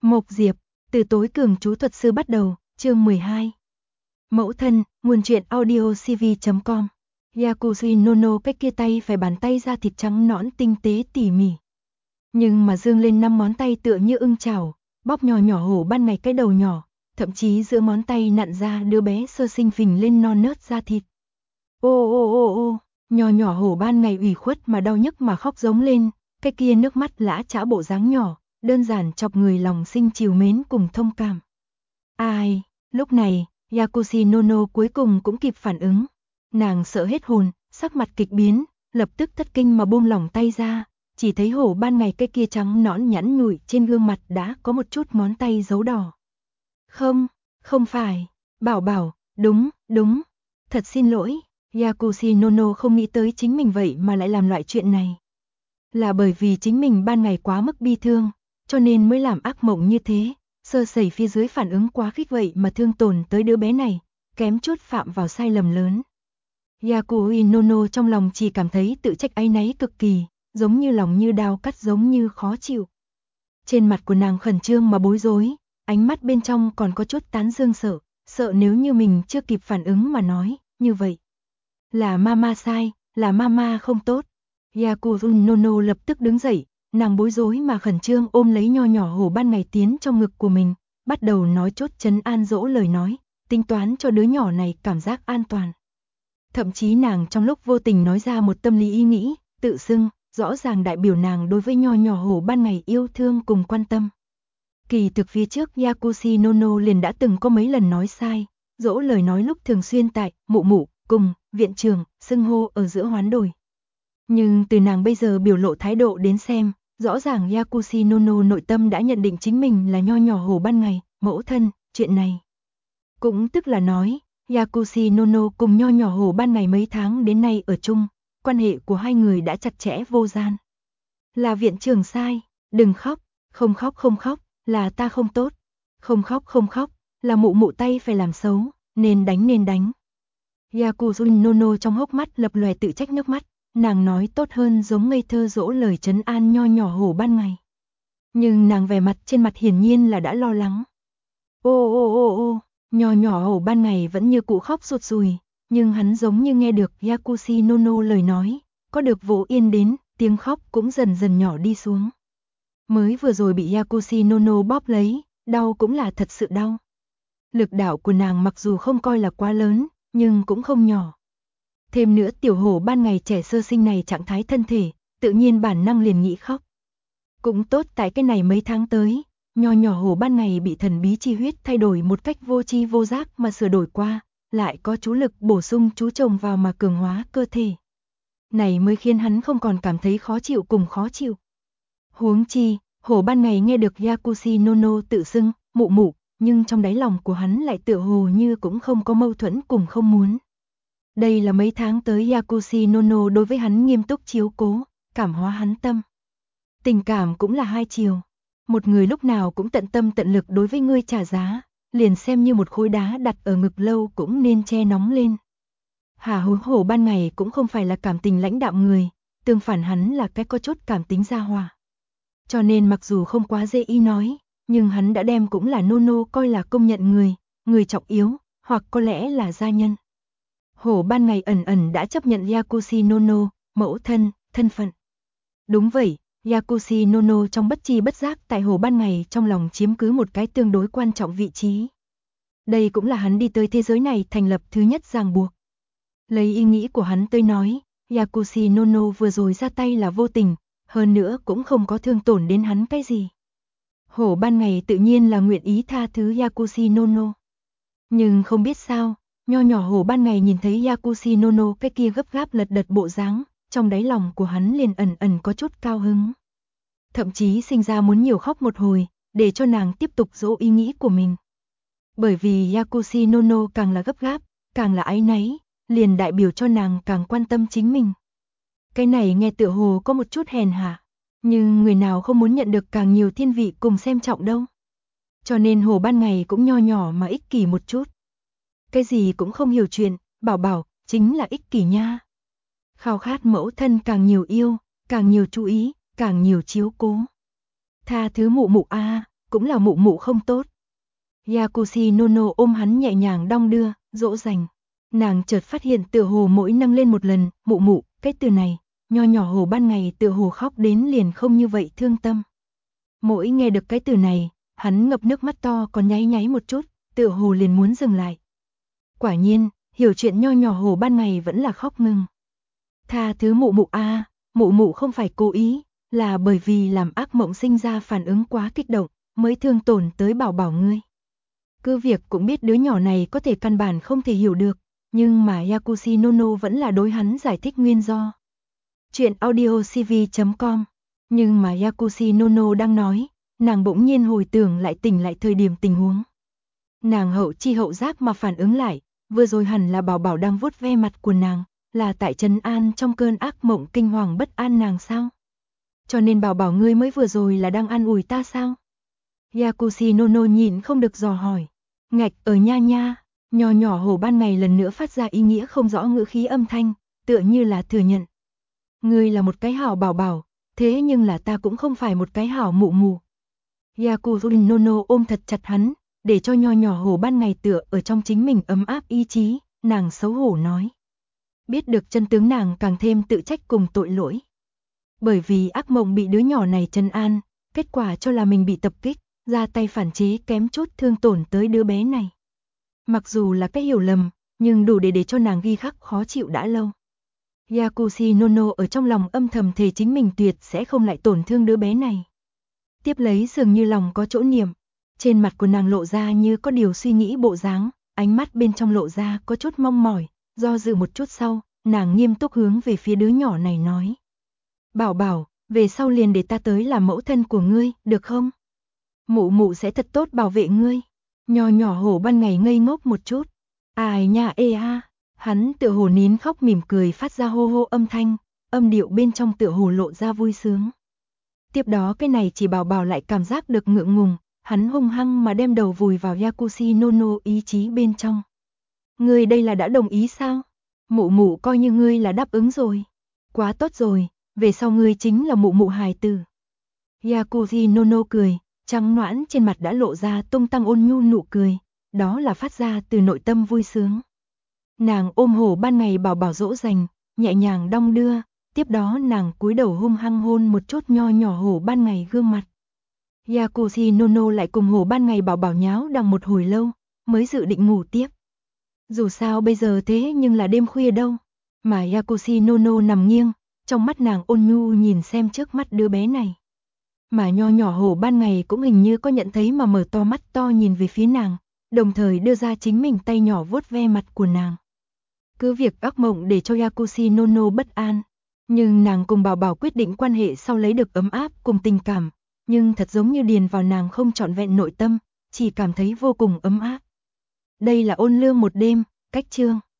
Mộc Diệp, từ tối cường chú thuật sư bắt đầu, chương 12. Mẫu thân, nguồn truyện audio cv.com. Yakushi Nono cách kia tay phải bàn tay da thịt trắng nõn tinh tế tỉ mỉ. Nhưng mà dương lên 5 ngón tay tựa như ưng chảo, bóp nhỏ nhỏ hổ ban ngày cái đầu nhỏ, thậm chí giữa ngón tay nặn ra đứa bé sơ sinh phình lên non nớt da thịt. Ô ô ô ô, nhỏ nhỏ hổ ban ngày ủy khuất mà đau nhức mà khóc giống lên, cái kia nước mắt lã chã bộ dáng nhỏ, đơn giản chọc người lòng sinh trìu mến cùng thông cảm. Ai, lúc này, Yakushi Nono cuối cùng cũng kịp phản ứng. Nàng sợ hết hồn, sắc mặt kịch biến, lập tức thất kinh mà buông lỏng tay ra, chỉ thấy hổ ban ngày cái kia trắng nõn nhẵn nhụi trên gương mặt đã có một chút ngón tay dấu đỏ. Không, không phải, bảo bảo, đúng, thật xin lỗi, Yakushi Nono không nghĩ tới chính mình vậy mà lại làm loại chuyện này. Là bởi vì chính mình ban ngày quá mức bi thương, cho nên mới làm ác mộng như thế, sơ sẩy phía dưới phản ứng quá khích vậy mà thương tổn tới đứa bé này, kém chút phạm vào sai lầm lớn. Yakushi Nono trong lòng chỉ cảm thấy tự trách áy náy cực kỳ, giống như lòng như đao cắt giống như khó chịu. Trên mặt của nàng khẩn trương mà bối rối, ánh mắt bên trong còn có chút tán dương sợ nếu như mình chưa kịp phản ứng mà nói, như vậy. Là mama sai, là mama không tốt. Yakushi Nono lập tức đứng dậy, nàng bối rối mà khẩn trương ôm lấy nho nhỏ hổ ban ngày tiến trong ngực của mình, bắt đầu nói chốt trấn an dỗ lời nói, tính toán cho đứa nhỏ này cảm giác an toàn. Thậm chí nàng trong lúc vô tình nói ra một tâm lý ý nghĩ, tự xưng, rõ ràng đại biểu nàng đối với nho nhỏ hổ ban ngày yêu thương cùng quan tâm. Kỳ thực phía trước Yakushi Nono liền đã từng có mấy lần nói sai, dỗ lời nói lúc thường xuyên tại mụ mụ cùng viện trưởng xưng hô ở giữa hoán đổi. Nhưng từ nàng bây giờ biểu lộ thái độ đến xem, rõ ràng Yakushi Nono nội tâm đã nhận định chính mình là nho nhỏ hổ ban ngày, mẫu thân, chuyện này. Cũng tức là nói, Yakushi Nono cùng nho nhỏ hổ ban ngày mấy tháng đến nay ở chung, quan hệ của hai người đã chặt chẽ vô gian. Là viện trưởng sai, đừng khóc, không khóc, là ta không tốt, không khóc, là mụ mụ tay phải làm xấu, nên đánh. Yakushi Nono trong hốc mắt lập lòe tự trách nước mắt. Nàng nói tốt hơn giống ngây thơ dỗ lời trấn an nho nhỏ hổ ban ngày. Nhưng nàng vẻ mặt trên mặt hiển nhiên là đã lo lắng. Ô, nho nhỏ hổ ban ngày vẫn như cũ khóc sụt sùi, nhưng hắn giống như nghe được Yakushi Nono lời nói, có được vỗ yên đến, tiếng khóc cũng dần dần nhỏ đi xuống. Mới vừa rồi bị Yakushi Nono bóp lấy, đau cũng là thật sự đau. Lực đạo của nàng mặc dù không coi là quá lớn, nhưng cũng không nhỏ. Thêm nữa tiểu hổ ban ngày trẻ sơ sinh này trạng thái thân thể, tự nhiên bản năng liền nghĩ khóc. Cũng tốt tại cái này mấy tháng tới, nho nhỏ hổ ban ngày bị thần bí chi huyết thay đổi một cách vô tri vô giác mà sửa đổi qua, lại có chú lực bổ sung chú chồng vào mà cường hóa cơ thể. Này mới khiến hắn không còn cảm thấy khó chịu cùng khó chịu. Huống chi, hổ ban ngày nghe được Yakushi Nono tự xưng, mụ mụ, nhưng trong đáy lòng của hắn lại tựa hồ như cũng không có mâu thuẫn cùng không muốn. Đây là mấy tháng tới Yakushi Nono đối với hắn nghiêm túc chiếu cố, cảm hóa hắn tâm. Tình cảm cũng là hai chiều. Một người lúc nào cũng tận tâm tận lực đối với ngươi trả giá, liền xem như một khối đá đặt ở ngực lâu cũng nên che nóng lên. Hà hổ ban ngày cũng không phải là cảm tình lãnh đạm người, tương phản hắn là cái có chút cảm tính gia hòa. Cho nên mặc dù không quá dễ ý nói, nhưng hắn đã đem cũng là Nono coi là công nhận người trọng yếu, hoặc có lẽ là gia nhân. Hổ ban ngày ẩn đã chấp nhận Yakushi Nono, mẫu thân phận. Đúng vậy, Yakushi Nono trong bất chi bất giác tại hổ ban ngày trong lòng chiếm cứ một cái tương đối quan trọng vị trí. Đây cũng là hắn đi tới thế giới này thành lập thứ nhất ràng buộc. Lấy ý nghĩ của hắn tới nói, Yakushi Nono vừa rồi ra tay là vô tình, hơn nữa cũng không có thương tổn đến hắn cái gì. Hổ ban ngày tự nhiên là nguyện ý tha thứ Yakushi Nono. Nhưng không biết sao, nho nhỏ hổ ban ngày nhìn thấy Yakushi Nono cái kia gấp gáp lật đật bộ dáng, trong đáy lòng của hắn liền ẩn có chút cao hứng. Thậm chí sinh ra muốn nhiều khóc một hồi, để cho nàng tiếp tục dỗ ý nghĩ của mình. Bởi vì Yakushi Nono càng là gấp gáp, càng là áy náy, liền đại biểu cho nàng càng quan tâm chính mình. Cái này nghe tựa hồ có một chút hèn hạ, nhưng người nào không muốn nhận được càng nhiều thiên vị cùng xem trọng đâu. Cho nên hổ ban ngày cũng nho nhỏ mà ích kỷ một chút. Cái gì cũng không hiểu chuyện, bảo chính là ích kỷ nha. Khao khát mẫu thân càng nhiều yêu, càng nhiều chú ý, càng nhiều chiếu cố. Tha thứ mụ mụ a, cũng là mụ mụ không tốt. Yakushi Nono ôm hắn nhẹ nhàng đong đưa, dỗ dành. Nàng chợt phát hiện tựa hồ mỗi nâng lên một lần, mụ mụ, cái từ này, nho nhỏ hồ ban ngày tựa hồ khóc đến liền không như vậy thương tâm. Mỗi nghe được cái từ này, hắn ngập nước mắt to còn nháy nháy một chút, tựa hồ liền muốn dừng lại. Quả nhiên, hiểu chuyện nho nhỏ hồ ban ngày vẫn là khóc ngừng. Tha thứ mụ mụ a, mụ mụ không phải cố ý, là bởi vì làm ác mộng sinh ra phản ứng quá kích động, mới thương tổn tới bảo bảo ngươi. Cứ việc cũng biết đứa nhỏ này có thể căn bản không thể hiểu được, nhưng mà Yakushi Nono vẫn là đối hắn giải thích nguyên do. Chuyện audiocv.com. Nhưng mà Yakushi Nono đang nói, nàng bỗng nhiên hồi tưởng lại tỉnh lại thời điểm tình huống. Nàng hậu chi hậu giác mà phản ứng lại, vừa rồi hẳn là bảo bảo đang vuốt ve mặt của nàng, là tại trấn an trong cơn ác mộng kinh hoàng bất an nàng sao? Cho nên bảo bảo ngươi mới vừa rồi là đang an ủi ta sao? Yakushi Nono nhìn không được dò hỏi. Ngạch ở nha nha, nho nhỏ hồ ban ngày lần nữa phát ra ý nghĩa không rõ ngữ khí âm thanh, tựa như là thừa nhận. Ngươi là một cái hảo bảo bảo, thế nhưng là ta cũng không phải một cái hảo mụ mụ. Yakushi Nono ôm thật chặt hắn, để cho nho nhỏ hồ ban ngày tựa ở trong chính mình ấm áp ý chí, nàng xấu hổ nói. Biết được chân tướng nàng càng thêm tự trách cùng tội lỗi. Bởi vì ác mộng bị đứa nhỏ này trấn an, kết quả cho là mình bị tập kích, ra tay phản chế kém chút thương tổn tới đứa bé này. Mặc dù là cái hiểu lầm, nhưng đủ để cho nàng ghi khắc khó chịu đã lâu. Yakushi Nono ở trong lòng âm thầm thề chính mình tuyệt sẽ không lại tổn thương đứa bé này. Tiếp lấy dường như lòng có chỗ niệm, trên mặt của nàng lộ ra như có điều suy nghĩ bộ dáng, ánh mắt bên trong lộ ra có chút mong mỏi, do dự một chút sau, nàng nghiêm túc hướng về phía đứa nhỏ này nói. Bảo bảo, về sau liền để ta tới làm mẫu thân của ngươi, được không? Mụ mụ sẽ thật tốt bảo vệ ngươi. Nho nhỏ hổ ban ngày ngây ngốc một chút. Ai nha ê a, hắn tựa hồ nín khóc mỉm cười phát ra hô hô âm thanh, âm điệu bên trong tựa hồ lộ ra vui sướng. Tiếp đó cái này chỉ bảo bảo lại cảm giác được ngượng ngùng, hắn hung hăng mà đem đầu vùi vào Yakushi Nono ý chí bên trong. Ngươi đây là đã đồng ý sao? Mụ mụ coi như ngươi là đáp ứng rồi. Quá tốt rồi, về sau ngươi chính là mụ mụ hài tử. Yakushi Nono cười, trắng nõn trên mặt đã lộ ra tung tăng ôn nhu nụ cười, đó là phát ra từ nội tâm vui sướng. Nàng ôm hổ ban ngày bảo bảo dỗ dành, nhẹ nhàng đong đưa, tiếp đó nàng cúi đầu hung hăng hôn một chút nho nhỏ hổ ban ngày gương mặt. Yakushi Nono lại cùng hổ ban ngày bảo bảo nháo đằng một hồi lâu, mới dự định ngủ tiếp. Dù sao bây giờ thế nhưng là đêm khuya đâu, mà Yakushi Nono nằm nghiêng, trong mắt nàng ôn nhu nhìn xem trước mắt đứa bé này. Mà nho nhỏ hổ ban ngày cũng hình như có nhận thấy mà mở to mắt to nhìn về phía nàng, đồng thời đưa ra chính mình tay nhỏ vuốt ve mặt của nàng. Cứ việc ác mộng để cho Yakushi Nono bất an, nhưng nàng cùng bảo bảo quyết định quan hệ sau lấy được ấm áp cùng tình cảm, nhưng thật giống như điền vào nàng không trọn vẹn nội tâm, chỉ cảm thấy vô cùng ấm áp. Đây là ôn lương một đêm, cách chương.